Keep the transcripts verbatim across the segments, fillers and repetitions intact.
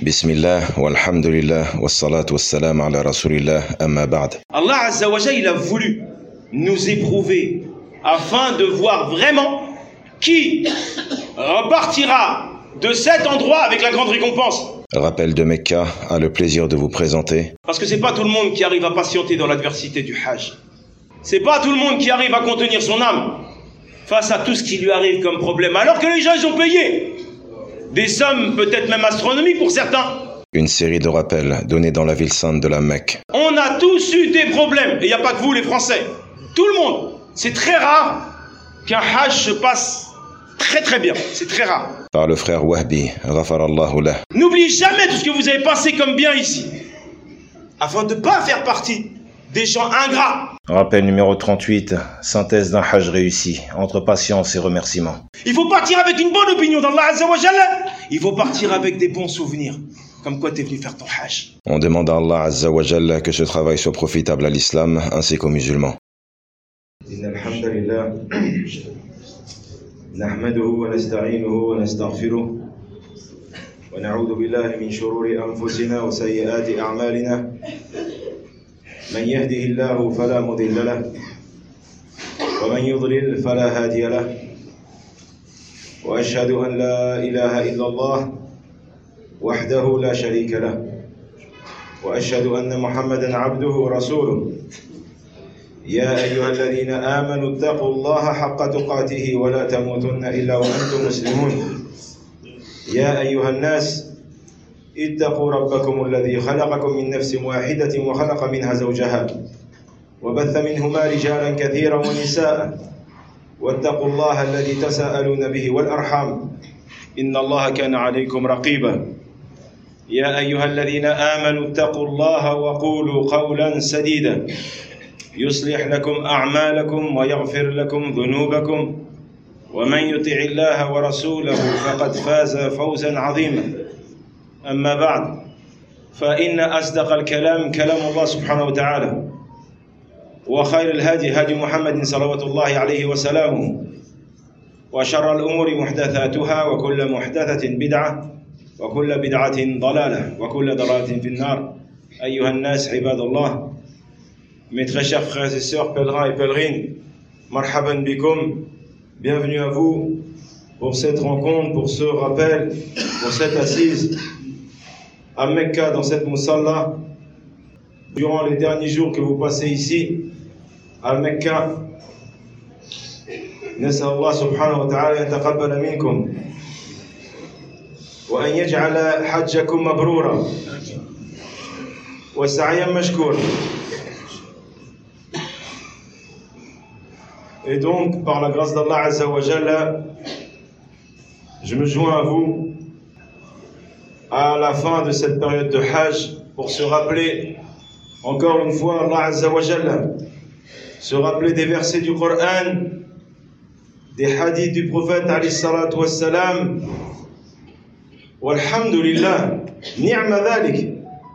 Bismillah, walhamdulillah, wassalat wassalam ala rasulillah, amma ba'd. Allah Azza wa Jalla, il a voulu nous éprouver afin de voir vraiment qui repartira de cet endroit avec la grande récompense. Rappel de Mecca a le plaisir de vous présenter. Parce que c'est pas tout le monde qui arrive à patienter dans l'adversité du Hajj. C'est pas tout le monde qui arrive à contenir son âme face à tout ce qui lui arrive comme problème. Alors que les gens, ils ont payé des sommes peut-être même astronomiques pour certains. Une série de rappels donnés dans la ville sainte de la Mecque. On a tous eu des problèmes. Et il n'y a pas que vous les Français. Tout le monde. C'est très rare qu'un Hajj se passe très très bien. C'est très rare. Par le frère Wahbi, ghafarallahu lah. N'oubliez jamais tout ce que vous avez passé comme bien ici. Afin de ne pas faire partie des gens ingrats. Rappel numéro trente-huit, synthèse d'un Hajj réussi, entre patience et remerciement. Il faut partir avec une bonne opinion d'Allah Azza wa Jalla. Il faut partir avec des bons souvenirs. Comme quoi tu es venu faire ton Hajj. On demande à Allah Azza wa Jalla que ce travail soit profitable à l'islam ainsi qu'aux musulmans. Alhamdulillah. Nahmaduhu wa nasta'inuhu wa nastaghfiruh. Wa na'udhu billahi min shururi anfusina wa sayyiati a'malina. من يهده الله فلا مضل له ومن يضلل فلا هادي له وأشهد أن لا إله إلا الله وحده لا شريك له وأشهد أن محمدا عبده ورسوله يا أيها الذين آمنوا اتقوا الله حق تقاته ولا تموتن إلا وأنتم مسلمون يا أيها الناس اتقوا ربكم الذي خلقكم من نفس واحدة وخلق منها زوجها وبث منهما رجالا كثيرا ونساء واتقوا الله الذي تساءلون به والأرحام إن الله كان عليكم رقيبا يا أيها الذين آمنوا اتقوا الله وقولوا قولا سديدا يصلح لكم أعمالكم ويغفر لكم ذنوبكم ومن يطع الله ورسوله فقد فاز فوزا عظيما أما بعد فإن أصدق الكلام كلام الله سبحانه وتعالى وخير الهدي هدي محمد صلوات الله عليه وسلامه وشر الأمور محدثاتها وكل محدثة بدعة وكل بدعة ضلالة وكل ضلالة في النار أيها الناس عباد الله. Mes très chers frères et sœurs, pèlerins et pèlerines, marhaban bikum, bienvenue à vous pour cette rencontre, pour ce rappel, pour cette assise à Mecca, dans cette Musalla, durant les derniers jours que vous passez ici, à Mecca. نسأل الله سبحانه وتعالى أن يتقبل منكم وأن يجعل حجكم مبرورا وسعيا مشكورا. Et donc, par la grâce d'Allah Azza wa Jalla, je me joins à vous à la fin de cette période de Hajj pour se rappeler encore une fois Allah Azza wa Jalla, se rappeler des versets du Coran, des hadiths du prophète alayhi salatu wassalam. Walhamdulillah, ni'ma dhalik.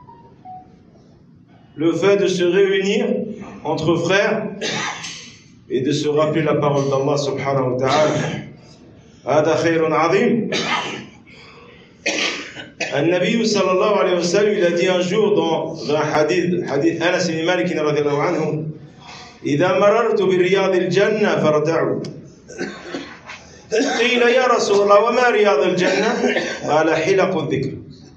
Le fait de se réunir entre frères et de se rappeler la parole d'Allah subhanahu wa ta'ala. Hada khayrun azim. النبي صلى الله عليه وسلم il a dit un jour dans un hadith hadith Anas ibn Malik radhiyallahu anhu إذا مررت برياض الجنة فارتعوا قيل يا رسول الله وما رياض الجنة قال حلق الذكر.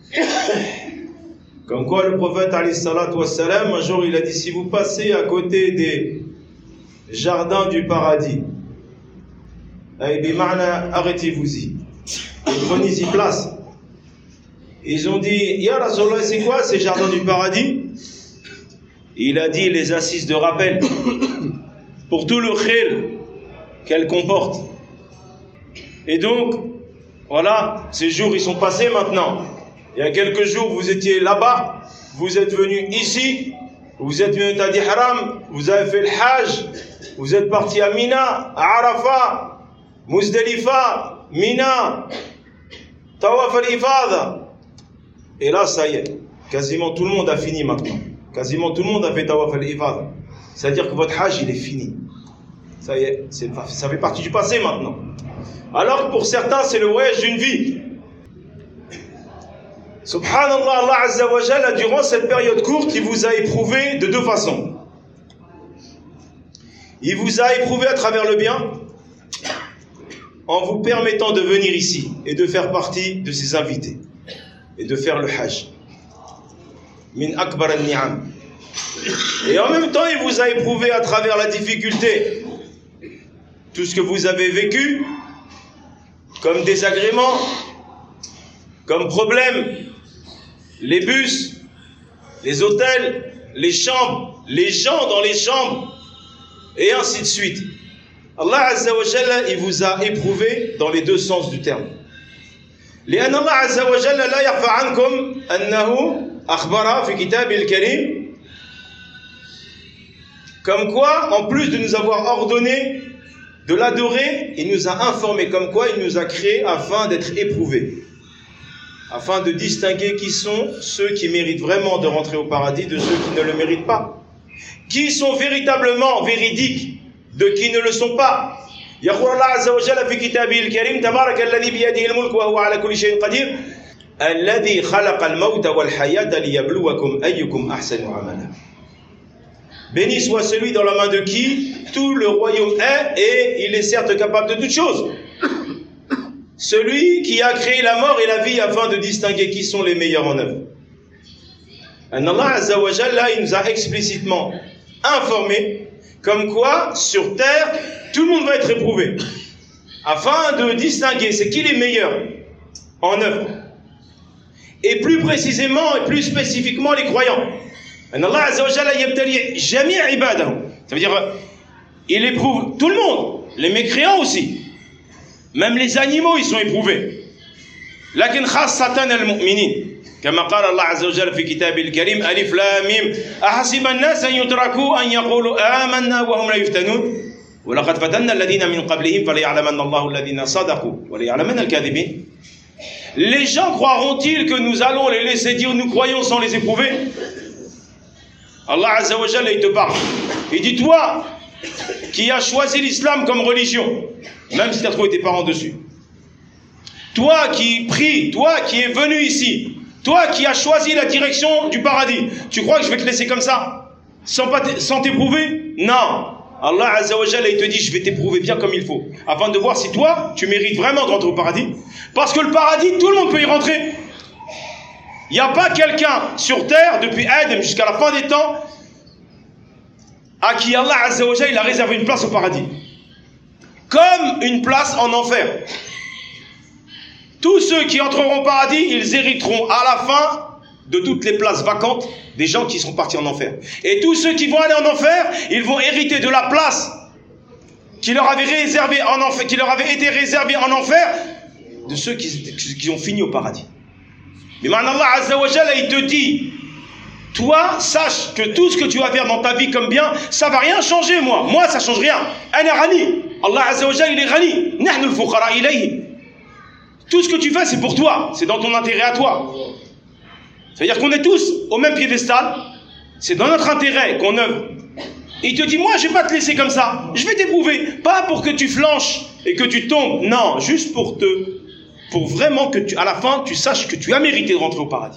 Comme quoi le prophète alayhi salatu wassalam, un jour il a dit si vous passez à côté des jardins du paradis, ay bima'na arrêtez-vous-y et prenez-y place. Ils ont dit, Ya Rasulallah, c'est quoi ces jardins du paradis? Il a dit les assises de rappel pour tout le khir qu'elles comportent. Et donc, voilà, ces jours ils sont passés maintenant. Il y a quelques jours vous étiez là-bas, vous êtes venus ici, vous êtes venus à Haram, vous avez fait le Hajj, vous êtes partis à Mina, à Arafat, Muzdalifa, Mina, Tawaf al-Ifada. Et là, ça y est, quasiment tout le monde a fini maintenant. Quasiment tout le monde a fait Tawaf al-Ifada. C'est-à-dire que votre Hajj, il est fini. Ça y est, c'est, ça fait partie du passé maintenant. Alors que pour certains, c'est le voyage d'une vie. Subhanallah, Allah Azza wa Jalla, durant cette période courte, il vous a éprouvé de deux façons. Il vous a éprouvé à travers le bien, en vous permettant de venir ici et de faire partie de ses invités et de faire le hajj. Min akbar al-ni'am. Et en même temps, il vous a éprouvé à travers la difficulté. Tout ce que vous avez vécu, comme désagrément, comme problème, les bus, les hôtels, les chambres, les gens dans les chambres, et ainsi de suite. Allah Azza wa Jalla, il vous a éprouvé dans les deux sens du terme. لأن الله عز وجل لا يخفى عنكم أنه أخبر في كتابه الكريم comme quoi, en plus de nous avoir ordonné de l'adorer, il nous a informé comme quoi il nous a créé afin d'être éprouvés, afin de distinguer qui sont ceux qui méritent vraiment de rentrer au paradis de ceux qui ne le méritent pas, qui sont véritablement véridiques de qui ne le sont pas. يقول الله عز وجل في كتابه الكريم تبارك الذي بيده الملك وهو على كل شيء قدير الذي خلق الموت والحياة ليبلوكم أيكم أحسن عملا. Béni soit celui dans la main de qui tout le royaume est et il est certes capable de toutes choses. Celui qui a créé la mort et la vie afin de distinguer qui sont les meilleurs en œuvre. Allah Azza wa Jalla, il nous a explicitement informé comme quoi sur terre tout le monde va être éprouvé afin de distinguer c'est qui les meilleurs en œuvre et plus précisément et plus spécifiquement les croyants. Allah Azza wa Jalla yabtali jami' ibadahu, ça veut dire il éprouve tout le monde, les mécréants aussi, même les animaux ils sont éprouvés, lakin khassatan al-mu'minin كما قال الله عز وجل في كتابه الكريم ألف لام ميم أحسب الناس أن يتركوا أن يقولوا آمنا وهم لا يفتنون ولقد فتنا الذين من قبلهم فليعلمن الله الذين صدقوا وليعلمن الكاذبين. Les gens croiront-ils que nous allons les laisser dire nous croyons sans les éprouver? Allah Azza wa Jalla il te parle. Il dit toi qui as choisi l'islam comme religion, même si tu as trouvé tes parents dessus, toi qui pries, toi qui es venu ici, toi qui as choisi la direction du paradis, tu crois que je vais te laisser comme ça sans, sans t'éprouver? Non. Allah Azza wa Jalla il te dit je vais t'éprouver bien comme il faut afin de voir si toi tu mérites vraiment de rentrer au paradis, parce que le paradis tout le monde peut y rentrer. Il n'y a pas quelqu'un sur terre depuis Adam jusqu'à la fin des temps à qui Allah Azza wa Jalla il a réservé une place au paradis comme une place en enfer. Tous ceux qui entreront au paradis, ils hériteront à la fin de toutes les places vacantes des gens qui sont partis en enfer. Et tous ceux qui vont aller en enfer, ils vont hériter de la place qui leur avait réservée en enfer, qui leur avait été réservée en enfer de ceux qui, qui ont fini au paradis. Mais maintenant Allah Azza wa Jalla il te dit, toi sache que tout ce que tu vas faire dans ta vie comme bien, ça va rien changer moi. Moi ça change rien. Ana ghani. Allah Azza wa Jalla il est ghani. Nahnu al-fuqara ilayhi. Tout ce que tu fais, c'est pour toi, c'est dans ton intérêt à toi. C'est-à-dire qu'on est tous au même piédestal, c'est dans notre intérêt qu'on œuvre. Il te dit, moi, je ne vais pas te laisser comme ça, je vais t'éprouver, pas pour que tu flanches et que tu tombes, non, juste pour te, pour vraiment que tu, à la fin, tu saches que tu as mérité de rentrer au paradis.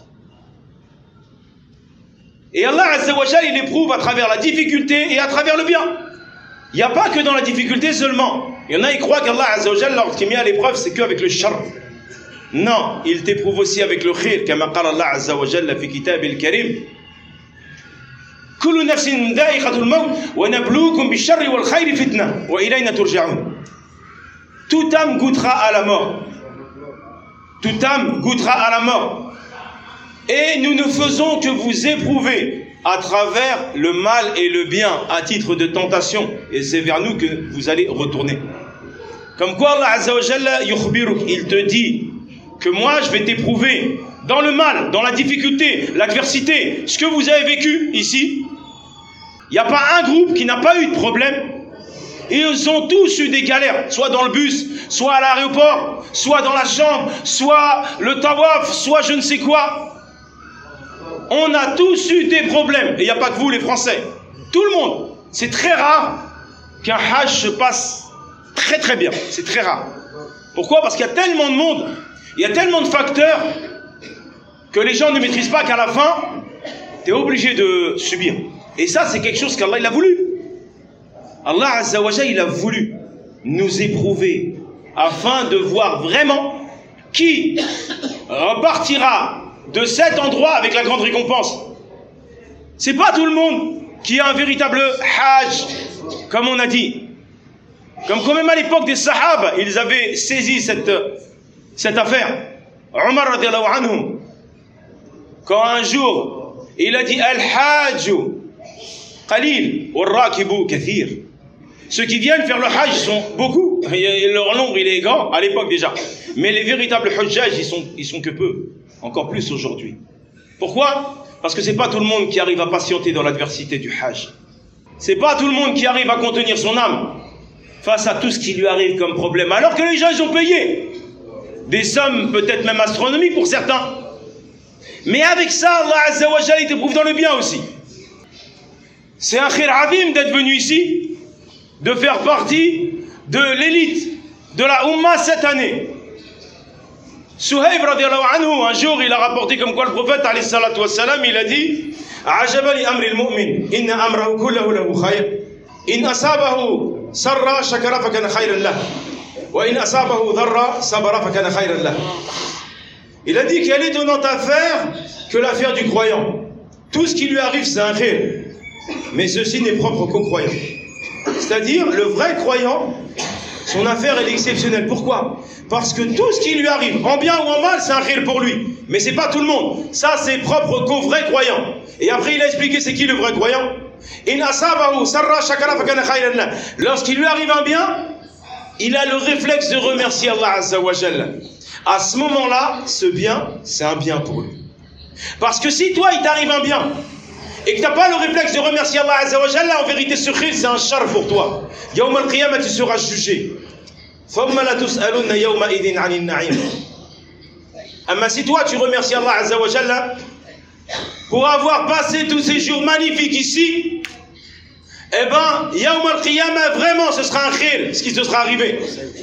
Et Allah Azza wa Jalla, il éprouve à travers la difficulté et à travers le bien. Il n'y a pas que dans la difficulté seulement. Il y en a, ils croient qu'Allah Azza wa Jalla, lorsqu'il met à l'épreuve, c'est qu'avec le shar. Non, il t'éprouve aussi avec le khir, comme قال Allah Azza wa Jalla في كتابه الكريم كل نفس ذائقة الموت ونبلوكم بالشر والخير فتنة وإلينا ترجعون. Toute âme goûtera à la mort. Toute âme goûtera à la mort. Et nous ne faisons que vous éprouver à travers le mal et le bien à titre de tentation. Et c'est vers nous que vous allez retourner. Comme quoi Allah Azza wa Jalla yukhbiruk, il te dit que moi je vais t'éprouver dans le mal, dans la difficulté, l'adversité, ce que vous avez vécu ici. Il n'y a pas un groupe qui n'a pas eu de problème. Et ils ont tous eu des galères, soit dans le bus, soit à l'aéroport, soit dans la chambre, soit le tawaf, soit je ne sais quoi. On a tous eu des problèmes. Et il n'y a pas que vous les Français. Tout le monde. C'est très rare qu'un hajj se passe très très bien. C'est très rare. Pourquoi? Parce qu'il y a tellement de monde, il y a tellement de facteurs que les gens ne maîtrisent pas, qu'à la fin, tu es obligé de subir. Et ça, c'est quelque chose qu'Allah il a voulu. Allah Azza wa Jalla, il a voulu nous éprouver afin de voir vraiment qui repartira de cet endroit avec la grande récompense. C'est pas tout le monde qui a un véritable hajj, comme on a dit. Comme quand même à l'époque des Sahaba, ils avaient saisi cette, cette affaire. Omar radiallahu anhu, quand un jour, il a dit Al-Hajju qalil wal-rakibu kathir. Ceux qui viennent faire le hajj sont beaucoup, et leur nombre il est grand à l'époque déjà. Mais les véritables hajjaj, ils sont, ils sont que peu, encore plus aujourd'hui. Pourquoi? Parce que c'est pas tout le monde qui arrive à patienter dans l'adversité du hajj. C'est pas tout le monde qui arrive à contenir son âme face à tout ce qui lui arrive comme problème, alors que les gens ils ont payé des sommes peut-être même astronomiques pour certains. Mais avec ça, Allah Azza wa Jalla t'éprouve dans le bien aussi. C'est un khir azim d'être venu ici, de faire partie de l'élite de la Ummah cette année. Suhayb radiallahu anhu, un jour il a rapporté comme quoi le prophète alayhi salatu wassalam, il a dit Ajaba li amri al-mu'min, inna amrahu kullahu lahu khayr, in asabahu sarra shakara fakana khayran lah, wa in asabahu dharra sabara fakana khayran lah. Il a dit quelle étonnante affaire que l'affaire du croyant. Tout ce qui lui arrive c'est un khayr, mais ceci n'est propre qu'aux croyants. C'est-à-dire le vrai croyant, son affaire elle est exceptionnelle. Pourquoi? Parce que tout ce qui lui arrive, en bien ou en mal, c'est un khayr pour lui. Mais c'est pas tout le monde. Ça c'est propre qu'aux vrais croyants. Et après il a expliqué c'est qui le vrai croyant. Lorsqu'il lui arrive un bien, il a le réflexe de remercier Allah Azza wa Jalla. À ce moment-là, ce bien, c'est un bien pour lui. Parce que si toi il t'arrive un bien et que tu n'as pas le réflexe de remercier Allah Azza wa Jalla, en vérité ce khayr c'est un char pour toi. Yawm al-qiyamah tu seras jugé. Mais si toi tu remercies Allah Azza wa Jalla pour avoir passé tous ces jours magnifiques ici, eh ben, Yawm al-Qiyamah, vraiment, ce sera un khayr, ce qui te sera arrivé.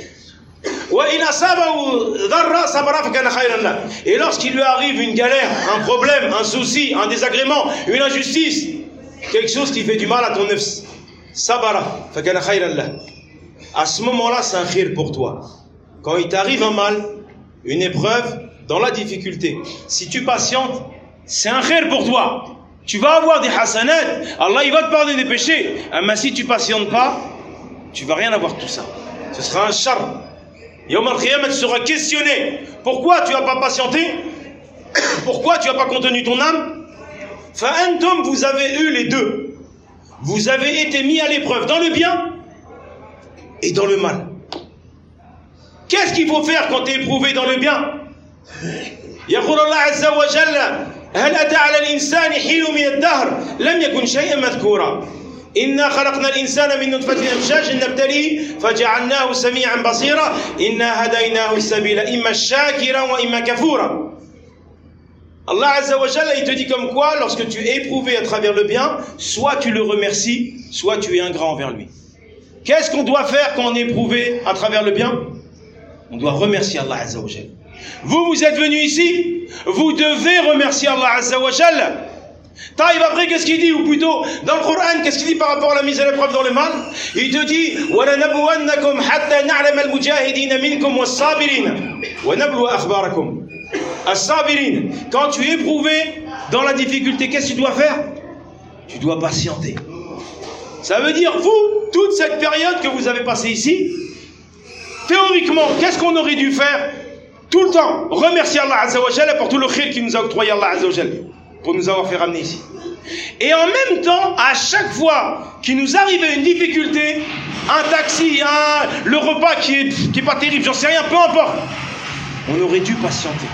Et lorsqu'il lui arrive une galère, un problème, un souci, un désagrément, une injustice, quelque chose qui fait du mal à ton nefs, sabara, fakana khayran lah. À ce moment-là, c'est un khayr pour toi. Quand il t'arrive un mal, une épreuve, dans la difficulté, si tu patientes, c'est un khayr pour toi. Tu vas avoir des hasanat, Allah il va te pardonner des péchés. Mais si tu patientes pas, tu vas rien avoir de tout ça. Ce sera un char. Yawm al-Qiyamah, tu seras questionné. Pourquoi tu n'as pas patienté? Pourquoi tu n'as pas contenu ton âme? Fa'antum, vous avez eu les deux. Vous avez été mis à l'épreuve dans le bien et dans le mal. Qu'est-ce qu'il faut faire quand tu es éprouvé dans le bien? يقول الله عز وجل هل أتى على الإنسان حين من الدهر لم يكن شيئا مذكورا إنا خلقنا الإنسان من نطفة أمشاج نبتليه فجعلناه سميعا بصيرا إنا هديناه السبيل إما شاكرا وإما كفورا. Allah Azza wa Jalla il te dit comme quoi lorsque tu es éprouvé à travers le bien, soit tu le remercies, soit tu es ingrat envers lui. Qu'est-ce qu'on doit faire quand on est éprouvé à travers le bien? On doit remercier Allah Azza wa Jalla. Vous, vous êtes venus ici, vous devez remercier Allah Azza wa Jalla. Taïb après, qu'est-ce qu'il dit? Ou plutôt, dans le Coran, qu'est-ce qu'il dit par rapport à la mise à l'épreuve dans le mal? Il te dit وَلَنَبْوَنَّكُمْ حَتَّى نَعْلَمَ الْمُجَاهِدِينَ مِنْكُمْ وَالصَّابِرِينَ وَنَبْلُوَ أَخْبَارَكُمْ. As-sabirin, quand tu es éprouvé dans la difficulté, qu'est-ce que tu dois faire? Tu dois patienter. Ça veut dire, vous, toute cette période que vous avez passée ici, théoriquement, qu'est-ce qu'on aurait dû faire? Tout le temps, remercier Allah Azza wa Jalla pour tout le khayr qu'il nous a octroyé, Allah Azza wa Jalla, pour nous avoir fait ramener ici. Et en même temps, à chaque fois qu'il nous arrivait une difficulté, un taxi, un, le repas qui est, qui est pas terrible, j'en sais rien, peu importe, on aurait dû patienter.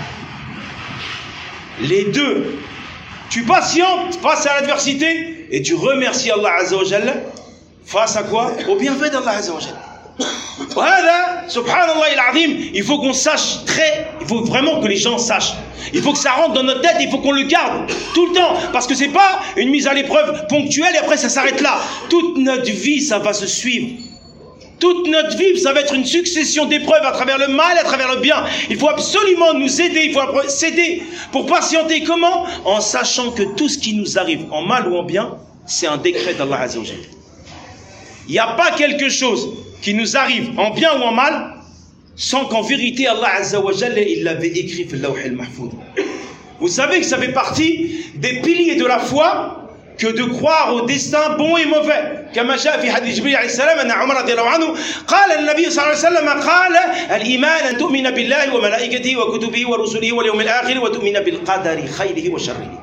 Les deux. Tu patientes face à l'adversité et tu remercies Allah Azza wa Jalla face à quoi? Au bienfait d'Allah Azza wa Jalla. Subhanallah al-Azim, il faut qu'on sache très, il faut vraiment que les gens sachent. Il faut que ça rentre dans notre tête, il faut qu'on le garde tout le temps. Parce que c'est pas une mise à l'épreuve ponctuelle et après ça s'arrête là. Toute notre vie, ça va se suivre. Toute notre vie, ça va être une succession d'épreuves à travers le mal et à travers le bien. Il faut absolument nous aider, il faut s'aider pour patienter. Comment? En sachant que tout ce qui nous arrive, en mal ou en bien, c'est un décret d'Allah Azza wa Jalla. Il n'y a pas quelque chose qui nous arrive en bien ou en mal, sans qu'en vérité Allah Azza wa Jalla, il l'avait écrit في اللوح المحفوظ. Vous savez que ça fait partie des piliers de la foi que de croire au destin bon et mauvais. كما جاء في حديث جبريل عليه السلام أن عمر رضي الله عنه قال النبي صلى الله عليه وسلم قال الإيمان أن تؤمن بالله وملائكته وكتبه ورسله واليوم الآخر وتؤمن بالقدر خيره وشره.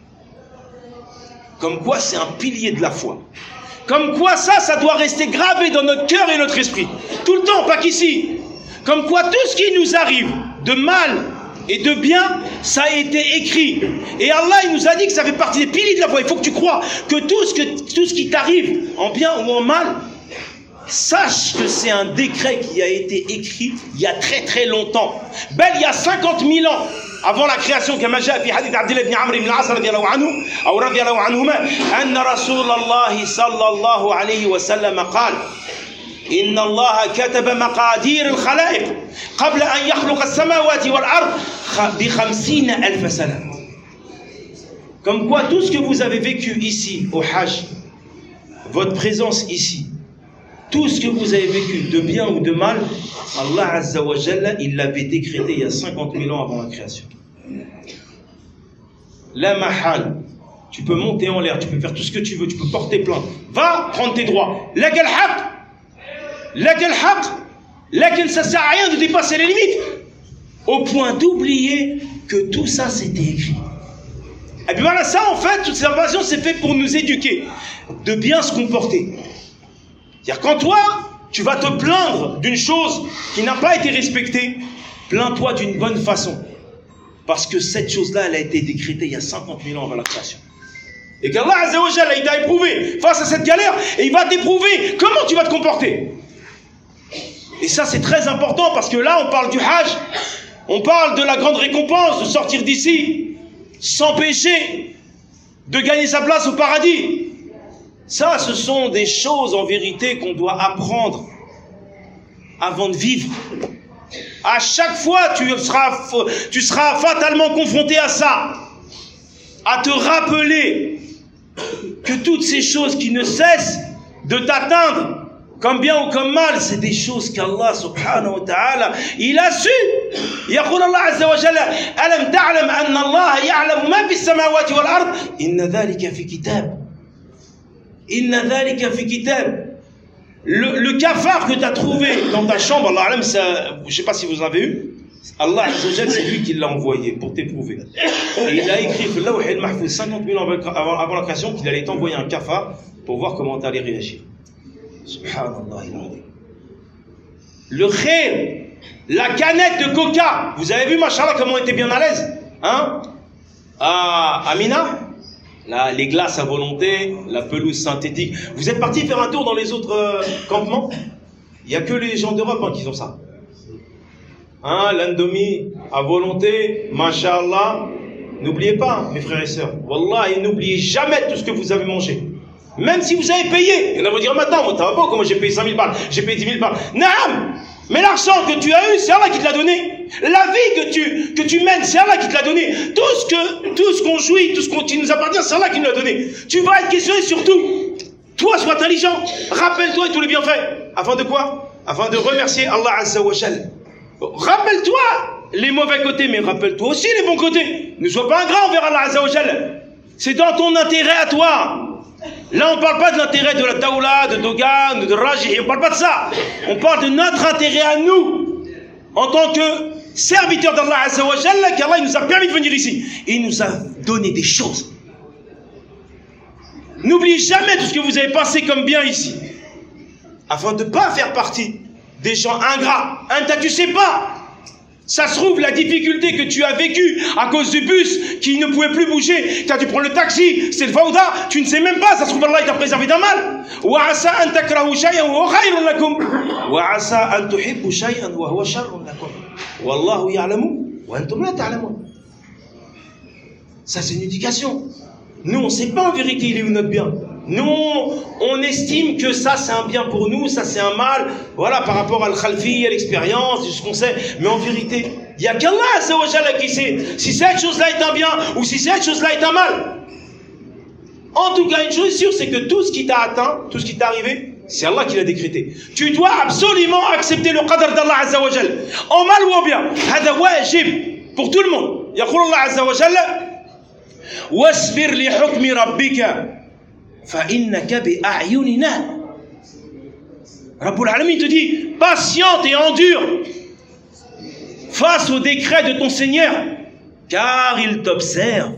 Comme quoi c'est un pilier de la foi. Comme quoi ça, ça doit rester gravé dans notre cœur et notre esprit. Tout le temps, pas qu'ici. Comme quoi tout ce qui nous arrive de mal et de bien, ça a été écrit. Et Allah, il nous a dit que ça fait partie des piliers de la foi. Il faut que tu crois que tout ce, que, tout ce qui t'arrive, en bien ou en mal, sache que c'est un décret qui a été écrit il y a très très longtemps. Bel, il y a cinquante mille ans, avant la création, كما جاء في حديث عبد الله بن عمرو بن العاص رضي الله عنه أو رضي الله عنهما أن رسول الله صلى الله عليه وسلم قال إن الله كتب مقادير الخلائق قبل أن يخلق السماوات والأرض بخمسين ألف سنة. Comme quoi tout ce que vous avez vécu ici au Hajj, votre présence ici, tout ce que vous avez vécu de bien ou de mal, Allah Azza wa Jalla, il l'avait décrété il y a cinquante mille ans avant la création. La mahal, tu peux monter en l'air, tu peux faire tout ce que tu veux, tu peux porter plainte. Va prendre tes droits. Laquelle haq, laquelle haq, laquelle ça sert à rien de dépasser les limites. Au point d'oublier que tout ça c'était écrit. Et puis voilà, ça en fait, toute cette information c'est fait pour nous éduquer, de bien se comporter. C'est-à-dire quand toi, tu vas te plaindre d'une chose qui n'a pas été respectée, plains-toi d'une bonne façon. Parce que cette chose-là, elle a été décrétée il y a cinquante mille ans avant la création. Et qu'Allah Azza wa Jalla, il t'a éprouvé face à cette galère, et il va t'éprouver comment tu vas te comporter. Et ça, c'est très important, parce que là, on parle du Hajj, on parle de la grande récompense, de sortir d'ici, sans péché, de gagner sa place au paradis. Ça, ce sont des choses en vérité qu'on doit apprendre avant de vivre. À chaque fois, tu seras, tu seras fatalement confronté à ça. À te rappeler que toutes ces choses qui ne cessent de t'atteindre, comme bien ou comme mal, c'est des choses qu'Allah subhanahu wa ta'ala, il a su. يقول الله عز وجل ألم تعلم أن الله يعلم ما في السماوات والأرض إن ذلك في كتاب. Inna dhalika fi kitab. Le, le cafard que tu as trouvé dans ta chambre, Allah alam, ça, je ne sais pas si vous avez eu, Allah c'est lui qui l'a envoyé pour t'éprouver. Et il a écrit cinquante mille ans avant, avant la création qu'il allait t'envoyer un cafard pour voir comment tu allais réagir. Subhanallah. Le khair, la canette de coca, vous avez vu, machallah, comment on était bien à l'aise, hein, à Amina. Là, les glaces à volonté, la pelouse synthétique. Vous êtes partis faire un tour dans les autres euh, campements? Il n'y a que les gens d'Europe hein, qui ont ça. Hein, l'indomie à volonté, mashallah. N'oubliez pas, mes frères et sœurs. Wallah, et n'oubliez jamais tout ce que vous avez mangé. Même si vous avez payé. Il y en a vous dire, maintenant, moi, t'as pas comment j'ai payé cinq mille balles, j'ai payé dix mille balles. Naam! Mais l'argent que tu as eu, c'est Allah qui te l'a donné. La vie que tu, que tu mènes, c'est Allah qui te l'a donné. Tout ce que, tout ce qu'on jouit, tout ce qu'on, qui nous appartient, c'est Allah qui nous l'a donné. Tu vas être questionné sur tout. Toi, sois intelligent. Rappelle-toi de tous les bienfaits. Afin de quoi? Afin de remercier Allah Azza wa Jal. Rappelle-toi les mauvais côtés, mais rappelle-toi aussi les bons côtés. Ne sois pas ingrat envers Allah Azza wa Jal. C'est dans ton intérêt à toi. Là, on ne parle pas de l'intérêt de la Daoula, de Dogan, de Raji, on ne parle pas de ça. On parle de notre intérêt à nous, en tant que serviteurs d'Allah Azza wa Jalla, qu'Allah nous a permis de venir ici. Et il nous a donné des choses. N'oubliez jamais tout ce que vous avez passé comme bien ici, afin de ne pas faire partie des gens ingrats. Un tas, tu sais pas. Ça se trouve, la difficulté que tu as vécue à cause du bus qui ne pouvait plus bouger, tu as dû prendre le taxi, c'est le fawda, tu ne sais même pas, ça se trouve Allah t'a préservé d'un mal. Wa asa an takrahu shay'an wa huwa khayrun lakum. Wa asa an tuhibbu shay'an wa huwa sharrun lakum. Wallahu ya'lamu wa antum la ta'lamun. Ça c'est une éducation. Nous on ne sait pas en vérité il est où notre bien. Nous, on estime que ça c'est un bien pour nous, ça c'est un mal, voilà, par rapport à l'khalfi, à l'expérience, de ce qu'on sait. Mais en vérité, il n'y a qu'Allah Azza wa Jalla qui sait si cette chose-là est un bien ou si cette chose-là est un mal. En tout cas, une chose est sûre, c'est que tout ce qui t'a atteint, tout ce qui t'est arrivé, c'est Allah qui l'a décrété. Tu dois absolument accepter le qadr d'Allah Azza wa Jalla, en mal ou en bien. Hada wajib pour tout le monde. Yaqul Allah Azza wa Jalla wasbir li hukmi rabbika fa innaka bi a'yunina. Rabbul Alamin te dit patiente et endure face au décret de ton Seigneur, car il t'observe.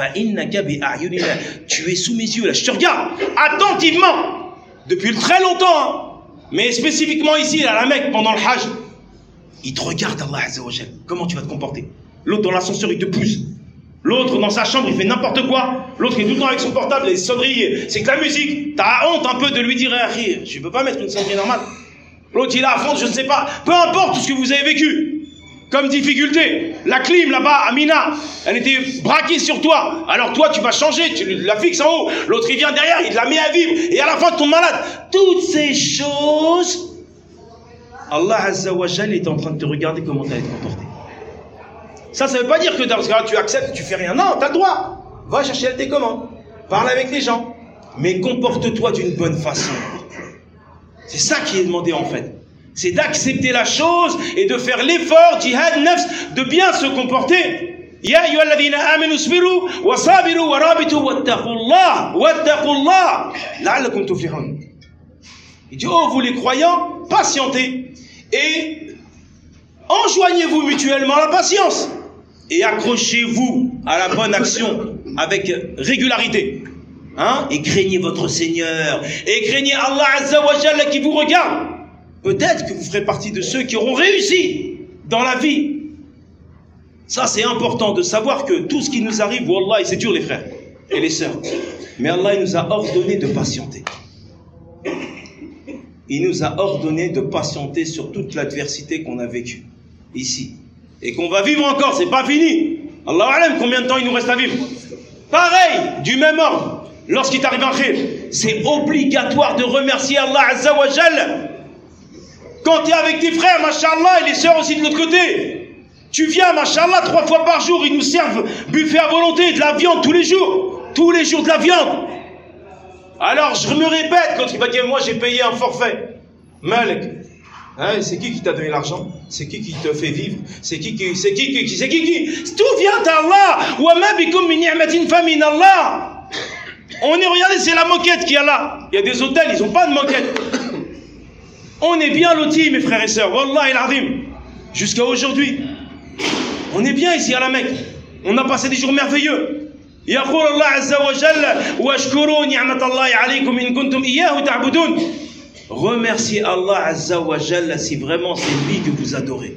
Tu es sous mes yeux là, je te regarde attentivement depuis très longtemps, hein. Mais spécifiquement ici à la Mecque pendant le Hajj, il te regarde Allah Azza wa Jalla. Comment tu vas te comporter? L'autre dans l'ascenseur il te pousse, l'autre dans sa chambre il fait n'importe quoi, l'autre est tout le temps avec son portable, les sonneries, c'est que la musique. T'as honte un peu de lui dire eh, je peux pas mettre une sonnerie normale. L'autre il est à fond, je ne sais pas, peu importe tout ce que vous avez vécu comme difficulté, la clim là-bas à Mina, elle était braquée sur toi. Alors toi, tu vas changer, tu la fixes en haut. L'autre, il vient derrière, il la met à vivre. Et à la fin, tu tombes malade. Toutes ces choses, Allah Azza wa Jalla est en train de te regarder comment tu vas te comporter. Ça, ça ne veut pas dire que dans ce cas-là, tu acceptes, tu fais rien. Non, tu as le droit. Va chercher la télécommande. Parle avec les gens. Mais comporte-toi d'une bonne façon. C'est ça qui est demandé en fait. C'est d'accepter la chose et de faire l'effort, jihad nafs, de bien se comporter. Ya ayyuhalladhina amanu isbiru wa sabiru wa rabitu wattaqullah wattaqullah la'allakum tuflihun. Il dit oh vous les croyants, patientez et enjoignez-vous mutuellement la patience et accrochez-vous à la bonne action avec régularité. Hein? Et craignez votre Seigneur et craignez Allah Azza wa Jalla qui vous regarde. Peut-être que vous ferez partie de ceux qui auront réussi dans la vie. Ça, c'est important de savoir que tout ce qui nous arrive, wallah, c'est dur les frères et les sœurs. Mais Allah, il nous a ordonné de patienter. Il nous a ordonné de patienter sur toute l'adversité qu'on a vécue ici. Et qu'on va vivre encore, c'est pas fini. Allah alam, combien de temps il nous reste à vivre? Pareil, du même ordre, lorsqu'il t'arrive un khir, c'est obligatoire de remercier Allah Azza wa Jalla. Quand tu es avec tes frères, mashallah, et les sœurs aussi de l'autre côté, tu viens, mashallah, trois fois par jour, ils nous servent buffet à volonté, de la viande tous les jours, tous les jours de la viande. Alors je me répète, quand il va dire, moi j'ai payé un forfait, Malek, hein, c'est qui qui t'a donné l'argent? C'est qui qui te fait vivre? C'est qui qui, c'est qui qui, c'est qui qui, tout vient d'Allah. Wa ma bikum min ni'matin fa min Allah. On est, regardez, c'est la moquette qu'il y a là. Il y a des hôtels, ils n'ont pas de moquette. On est bien lotis, mes frères et sœurs, Wallah il-Azim, jusqu'à aujourd'hui. On est bien ici à la Mecque. On a passé des jours merveilleux. Yaqul Allah Azza wa Jalla washkuru ni'matallahi alaykum in kuntum iyyahu ta'budun. Remerciez Allah Azza wa Jalla si vraiment c'est lui que vous adorez.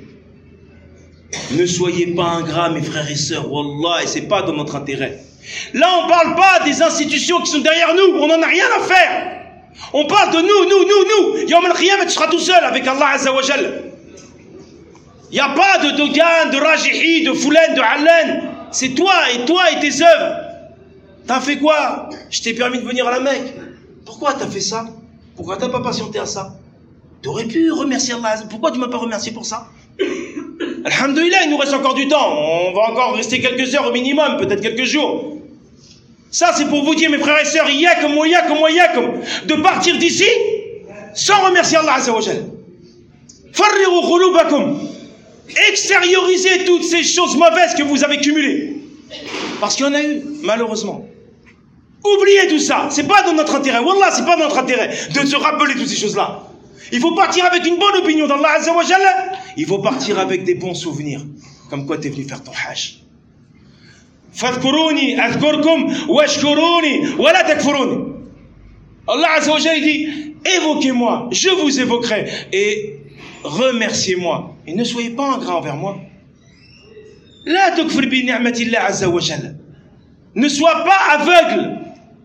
Ne soyez pas ingrats, mes frères et sœurs, Wallah, et c'est pas dans notre intérêt. Là, on parle pas des institutions qui sont derrière nous, on n'en a rien à faire. On parle de nous, nous, nous, nous. Yawm al-Qiyamah, tu seras tout seul avec Allah Azza wa Jalla. Il n'y a pas de Dogan, de Rajihi, de Foulen, de Allen. C'est toi et toi et tes œuvres. T'as fait quoi? Je t'ai permis de venir à la Mecque. Pourquoi t'as fait ça? Pourquoi t'as pas patienté à ça? T'aurais pu remercier Allah. Pourquoi tu m'as pas remercié pour ça? Alhamdulillah, il nous reste encore du temps. On va encore rester quelques heures au minimum, peut-être quelques jours. Ça, c'est pour vous dire, mes frères et sœurs, yakum wa yakum wa yakum, de partir d'ici sans remercier Allah Azza wa Jalla. Farriru khulubakum. Extériorisez toutes ces choses mauvaises que vous avez cumulées. Parce qu'il y en a eu, malheureusement. Oubliez tout ça. C'est pas dans notre intérêt. Wallah, c'est pas dans notre intérêt de se rappeler toutes ces choses-là. Il faut partir avec une bonne opinion d'Allah Azza wa Jalla. Il faut partir avec des bons souvenirs. Comme quoi tu es venu faire ton hajj. Fadhkuruni adhkurkum washkuruni wa la takfuruni. Allah Azza wa Jalla dit évoquez-moi, je vous évoquerai et remerciez-moi et ne soyez pas ingrats envers moi. La tukfir bi ni'matillah Azza wa Jalla. Ne sois pas aveugle.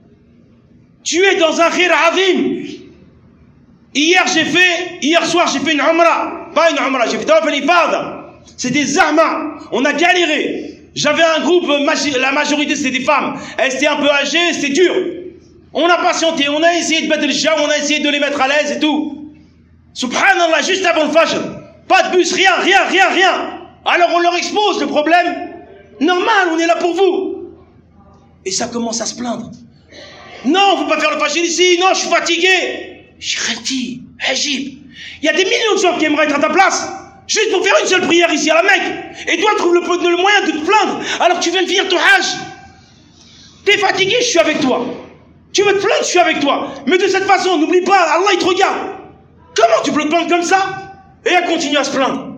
Tu es dans un khir azim. Hier j'ai fait, hier soir j'ai fait une umrah, pas une umrah, j'ai fait tawaf al-ifada. C'était zahma, on a galéré. J'avais un groupe, la majorité c'était des femmes. Elles étaient un peu âgées, c'était dur. On a patienté, on a essayé de battre le jam, on a essayé de les mettre à l'aise et tout. Subhanallah, juste avant le fajr. Pas de bus, rien, rien, rien, rien. Alors on leur expose le problème. Normal, on est là pour vous. Et ça commence à se plaindre. Non, faut pas faire le fajr ici. Non, je suis fatigué. Shirati, Hajib. Il y a des millions de gens qui aimeraient être à ta place. Juste pour faire une seule prière ici à la Mecque. Et toi, trouve le, le moyen de te plaindre. Alors que tu viens de finir ton hajj. T'es fatigué, je suis avec toi. Tu veux te plaindre, je suis avec toi. Mais de cette façon, n'oublie pas, Allah il te regarde. Comment tu peux te plaindre comme ça? Et elle continue à se plaindre.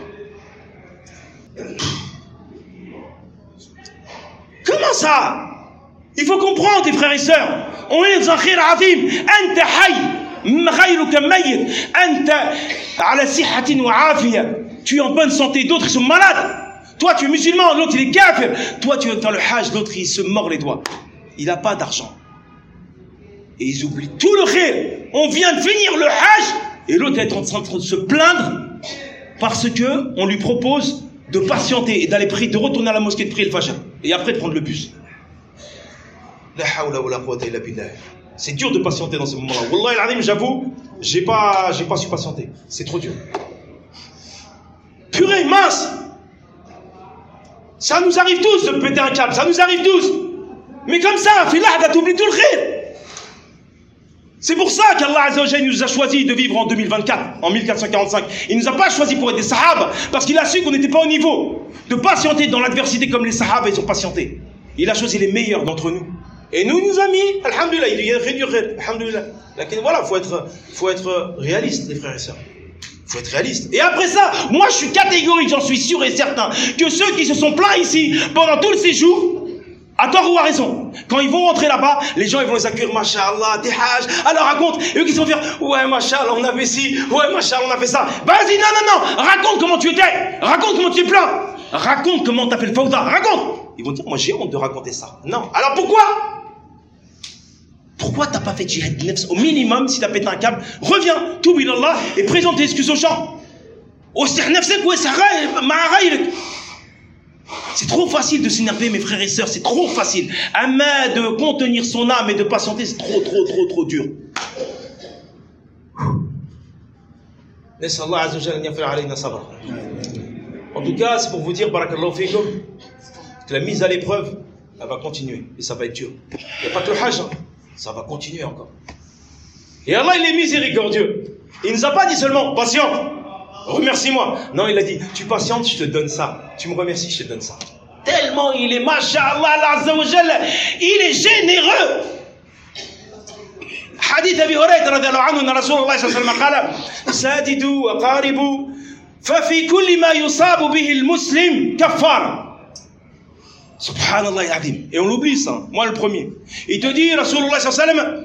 Comment ça? Il faut comprendre, tes frères et sœurs. On est dans un khir azim. Anta hayy, ghayruka mayyit. Anta ala sihatin wa afiya. Tu es en bonne santé, d'autres ils sont malades. Toi tu es musulman, l'autre il est kafir. Toi tu es dans le hajj, l'autre il se mord les doigts. Il n'a pas d'argent. Et ils oublient tout le khir. On vient de finir le hajj et l'autre est en train de se plaindre parce que on lui propose de patienter et d'aller prier, de retourner à la mosquée de prier le fajr et après de prendre le bus. La hawla wa la quwwata illa billah. C'est dur de patienter dans ce moment-là. Wallahi al-azim, j'avoue, j'ai pas, j'ai pas su patienter. C'est trop dur. Purée, mince. Ça nous arrive tous de péter un câble, ça nous arrive tous. Mais comme ça, filah, t'oublies tout le khir. C'est pour ça qu'Allah Azza wa Jalla nous a choisi de vivre en deux mille vingt-quatre, en mille quatre cent quarante-cinq. Il nous a pas choisi pour être des sahaba, parce qu'il a su qu'on n'était pas au niveau de patienter dans l'adversité comme les sahaba, ils ont patienté. Il a choisi les meilleurs d'entre nous. Et nous, il nous a mis, alhamdoulilah, il y a réduit, alhamdoulilah. Voilà, faut être, faut être réaliste, les frères et sœurs. Faut être réaliste. Et après ça, moi je suis catégorique, j'en suis sûr et certain, que ceux qui se sont plaints ici pendant tout le séjour, à tort ou à raison, quand ils vont rentrer là-bas, les gens ils vont les accueillir, Masha'Allah, t'es hajj, alors raconte, et eux qui sont faire, ouais Masha'Allah, on a fait ci, ouais Masha'Allah, on a fait ça. Vas-y, non, non, non, raconte comment tu étais, raconte comment tu es plein, raconte comment t'as fait le fawda, raconte. Ils vont dire, moi j'ai honte de raconter ça. Non, alors pourquoi? Pourquoi t'as pas fait djihad nefs au minimum, si t'as pété un câble, reviens, toubi d'Allah, et présente tes excuses aux gens. C'est trop facile de s'énerver, mes frères et sœurs, c'est trop facile. Mais de contenir son âme et de patienter, c'est trop, trop, trop, trop dur. En tout cas, c'est pour vous dire, barakallahu fikum, que la mise à l'épreuve, elle va continuer, et ça va être dur. Il n'y a pas que le hajj, hein. Ça va continuer encore. Et Allah, il est miséricordieux. Il ne nous a pas dit seulement, patient, remercie-moi. Non, il a dit, tu patientes, je te donne ça. Tu me remercies, je te donne ça. Tellement il est, masha'Allah, azza wa jalla, il est généreux. Hadith Abi Hurayra radhiyallahu anhu, Rasulullah sallallahu alayhi wa sallam qala, sadidu wa qaribu, fa fi kulli ma yusabu bihi al-muslim kaffara. Subhanallah al-azim. Et on l'oublie ça, moi le premier. Il te dit, Rasulullah sallallahu alayhi wa sallam,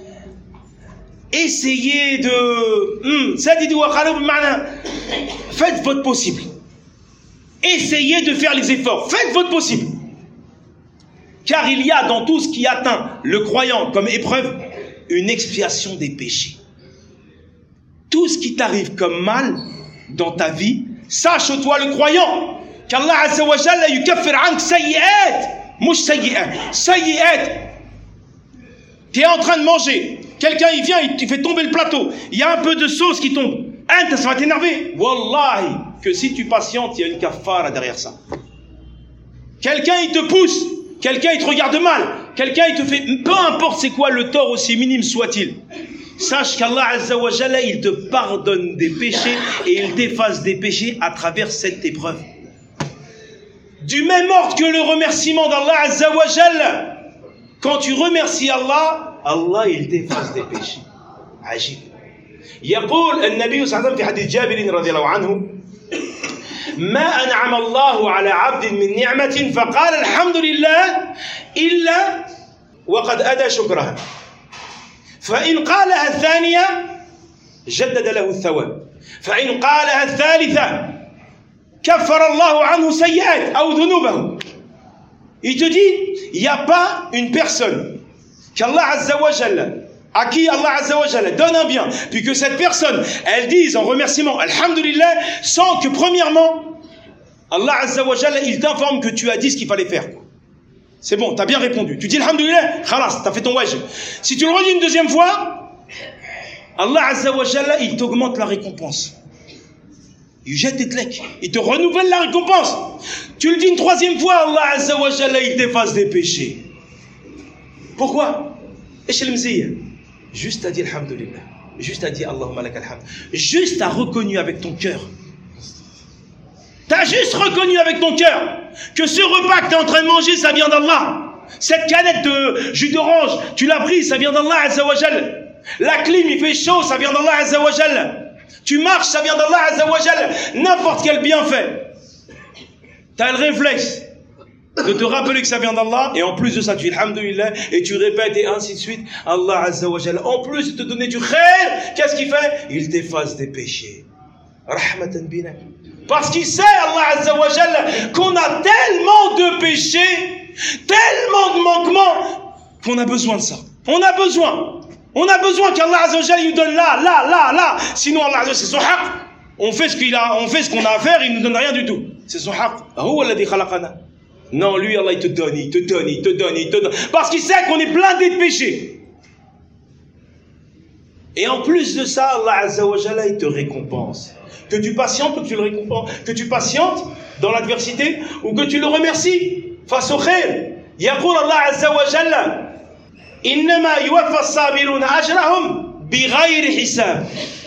essayez de... Sadidu wa qaribu, faites votre possible. Essayez de faire les efforts. Faites votre possible. Car il y a dans tout ce qui atteint le croyant comme épreuve, une expiation des péchés. Tout ce qui t'arrive comme mal dans ta vie, sache toi le croyant, qu'Allah Azza wa Jalla yukaffir ank sayyi'at, mouch sayyi'at, sayyi'at. Tu es en train de manger, quelqu'un il vient, il te fait tomber le plateau, il y a un peu de sauce qui tombe, hein, ça va t'énerver. Wallahi, que si tu patientes, il y a une kafara derrière ça. Quelqu'un il te pousse, quelqu'un il te regarde mal, quelqu'un il te fait, peu importe c'est quoi le tort aussi minime soit-il, sache qu'Allah Azza wa Jalla il te pardonne des péchés et il t'efface des péchés à travers cette épreuve. Du même ordre que le remerciement d'Allah Azza wa Jalla, quand tu remercies Allah, Allah il t'efface des péchés. Ajib. يقول النبي صلى الله عليه وسلم في حديث جابر رضي الله عنه ما أنعم الله على عبد من نعمة فقال الحمد لله إلا وقد أدى شكرها فإن قالها الثانية جدد له الثواب فإن قالها الثالثة كفر الله عنه سيئات أو ذنوبه. Il te dit, il n'y a pas une personne qu'Allah Azza wa Jalla, à qui Allah Azza wa Jalla donne un bien, puis que cette personne, elle dise en remerciement, Alhamdulillah, sans que premièrement, Allah Azza wa Jalla, il t'informe que tu as dit ce qu'il fallait faire. C'est bon, t'as bien répondu. Tu dis alhamdoulilah, khalas, t'as fait ton wajib. Si tu le redis une deuxième fois, Allah Azza wa Jalla, il t'augmente la récompense. Il jette tes tleks, il te renouvelle la récompense. Tu le dis une troisième fois, Allah Azza wa Jalla, il t'efface des péchés. Pourquoi? Juste à dire alhamdoulilah, juste à dire Allahumma lakal hamd, juste à reconnu avec ton cœur. T'as juste reconnu avec ton cœur que ce repas que tu es en train de manger, ça vient d'Allah. Cette canette de jus d'orange, tu l'as pris, ça vient d'Allah Azza wa Jalla. La clim, il fait chaud, ça vient d'Allah Azza wa Jalla. Tu marches, ça vient d'Allah Azza wa Jalla. N'importe quel bienfait. Tu as le réflexe de te rappeler que ça vient d'Allah, et en plus de ça, tu dis alhamdoulilah, et tu répètes, et ainsi de suite. Allah Azza wa Jalla, en plus de te donner du khair, qu'est-ce qu'il fait? Il t'efface des péchés. Rahmatan bina. Parce qu'il sait, Allah Azza wa Jalla, qu'on a tellement de péchés, tellement de manquements, qu'on a besoin de ça. On a besoin. On a besoin qu'Allah Azza wa Jalla nous donne là, là, là, là. Sinon, Allah Azza wa Jalla, c'est son haq. On fait ce qu'il a, on fait ce qu'on a à faire, il nous donne rien du tout. C'est son haq. Non, lui, Allah, il te donne, il te donne, il te donne, il te donne. Parce qu'il sait qu'on est blindé de péchés. Et en plus de ça, Allah Azza wa Jalla, il te récompense. Que tu patientes ou que tu le récompenses, que tu patientes dans l'adversité ou que tu le remercies face au khair. Yaqul Allah Azza wa Jalla, innama yuwaffa as-sabiruna ajrahum bighayri hisab.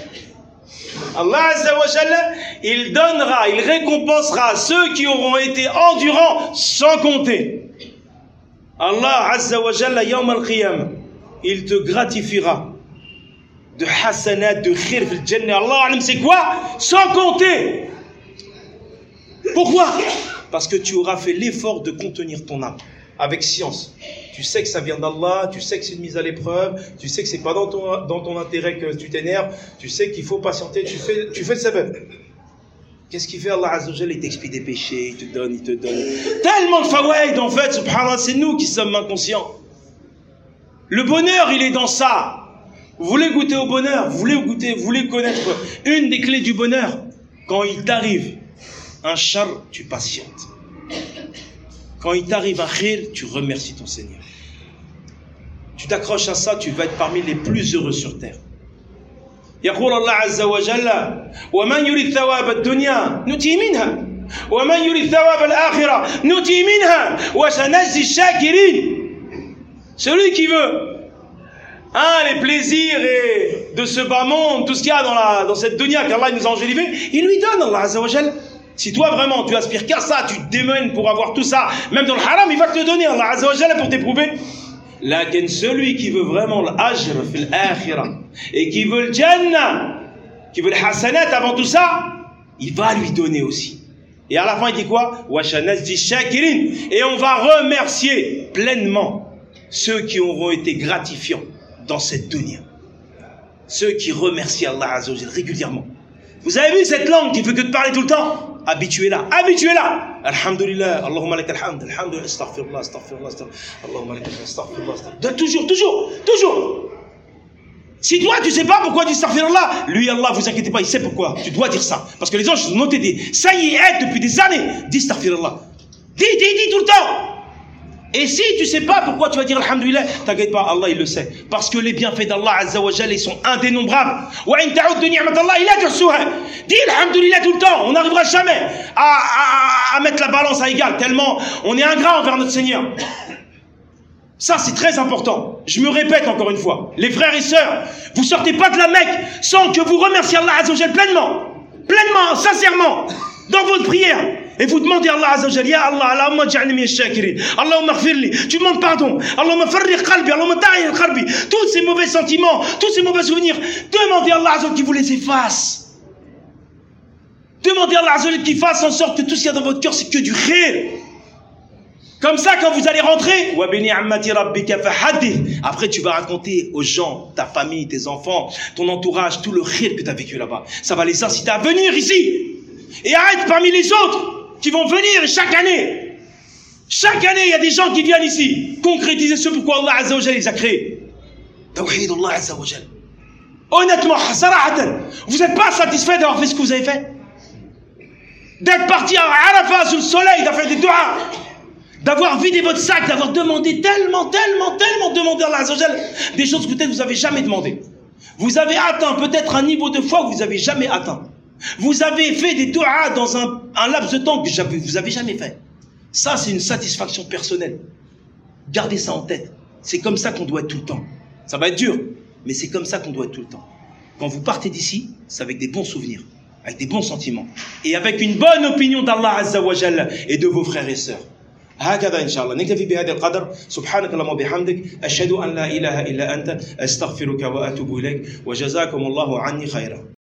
Allah Azza wa Jalla, il donnera, il récompensera ceux qui auront été endurants sans compter. Allah Azza wa Jalla, yawm al-qiyamah, il te gratifiera de hasanat, de khir fil jannah. Allah, c'est quoi? Sans compter. Pourquoi? Parce que tu auras fait l'effort de contenir ton âme avec science. Tu sais que ça vient d'Allah, tu sais que c'est une mise à l'épreuve, tu sais que c'est pas dans ton, dans ton intérêt que tu t'énerves, tu sais qu'il faut patienter, tu fais, tu fais le sabab. Qu'est-ce qu'il fait Allah Azza wa Jalla? Il t'expie des péchés, il te donne, il te donne. Tellement de fawaïd en fait, subhanallah, c'est nous qui sommes inconscients. Le bonheur, il est dans ça. Vous voulez goûter au bonheur, vous voulez goûter, vous voulez connaître une des clés du bonheur. Quand il t'arrive un char, tu patientes. Quand il t'arrive un khir, tu remercies ton Seigneur. Tu t'accroches à ça, tu vas être parmi les plus heureux sur terre. يقول الله عز وجل ومن يريد ثواب الدنيا نؤتيه منها ومن يريد ثواب الآخرة نؤتيه منها وسنجزي الشاكرين. Celui qui veut Hein, les plaisirs et de ce bas monde, tout ce qu'il y a dans, la, dans cette dunya qu'Allah nous a enjolivé, il lui donne, Allah Azza wa Jal. Si toi vraiment tu aspires qu'à ça, tu te démènes pour avoir tout ça, même dans le haram, il va te le donner, Allah Azza wa Jal, pour t'éprouver. Lakin celui qui veut vraiment l'ajr fil akhirah et qui veut le jannah, qui veut le hasanat avant tout ça, il va lui donner aussi. Et à la fin il dit quoi? Wa shanazdi shakirin. Et on va remercier pleinement ceux qui auront été gratifiants dans cette dunya. Ceux qui remercient Allah Azza wa Jalla régulièrement. Vous avez vu cette langue qui ne fait que de parler tout le temps? Habituez-la, habituez-la. Alhamdulillah, Allahumma lakal hamd, alhamdulillah, astaghfirullah, astaghfirullah, astaghfirullah, Allahumma lakal hamd, astaghfirullah, astaghfirullah. Toujours, toujours, toujours. Si toi tu sais pas pourquoi tu dis astaghfirullah, lui Allah, vous inquiétez pas, il sait pourquoi. Tu dois dire ça. Parce que les anges ont noté des ça y est depuis des années. Dis astaghfirullah. Dis, dis, dis tout le temps. Et si tu sais pas pourquoi tu vas dire alhamdulillah, t'inquiète pas, Allah il le sait. Parce que les bienfaits d'Allah Azza wa Jalla, ils sont indénombrables. Wa in ta'uddu ni'matallah ila tuhsuha. Dis alhamdulillah tout le temps, on n'arrivera jamais à, à, à mettre la balance à égal, tellement on est ingrat envers notre Seigneur. Ça c'est très important. Je me répète encore une fois, les frères et sœurs, vous sortez pas de la Mecque sans que vous remerciez Allah Azza wa Jalla pleinement, pleinement, sincèrement, dans votre prière. Et vous demandez à Allah Azza wa Jalla, Ya Allah, Allahumma ja'alni min ash-shakirin, Allahumma ighfirli, tu demandes pardon, Allahumma farriq qalbi, Allahumma ta'ir qalbi, tous ces mauvais sentiments, tous ces mauvais souvenirs, demandez à Allah Azza wa Jalla qui vous les efface. Demandez à Allah Azza wa Jalla qu'il fasse en sorte que tout ce qu'il y a dans votre cœur, c'est que du khir. Comme ça, quand vous allez rentrer, wa bi ni'mati rabbika fahaddith, après tu vas raconter aux gens, ta famille, tes enfants, ton entourage, tout le khir que tu as vécu là-bas. Ça va les inciter à venir ici. Et arrête parmi les autres qui vont venir chaque année. Chaque année, il y a des gens qui viennent ici concrétiser ce pourquoi Allah Azza wa Jalla les a créés. Tawhid Allah Azza wa Jalla. Honnêtement, sarahatan, vous n'êtes pas satisfait d'avoir fait ce que vous avez fait? D'être parti à Arafat sous le soleil, d'avoir fait des doigts, d'avoir vidé votre sac, d'avoir demandé tellement, tellement, tellement demandé à Allah Azza wa Jal des choses que peut-être vous n'avez jamais demandé. Vous avez atteint peut-être un niveau de foi que vous n'avez jamais atteint. Vous avez fait des du'as dans un, un laps de temps que vous n'avez jamais fait. Ça, c'est une satisfaction personnelle. Gardez ça en tête. C'est comme ça qu'on doit être tout le temps. Ça va être dur, mais c'est comme ça qu'on doit être tout le temps. Quand vous partez d'ici, c'est avec des bons souvenirs, avec des bons sentiments, et avec une bonne opinion d'Allah Azza wa Jalla et de vos frères et sœurs. هكذا إن شاء الله نكتفي بهذا القدر سبحانك اللهم وبحمدك أشهد أن لا إله إلا أنت أستغفرك وأتوب إليك وجزاكم الله عني خيرا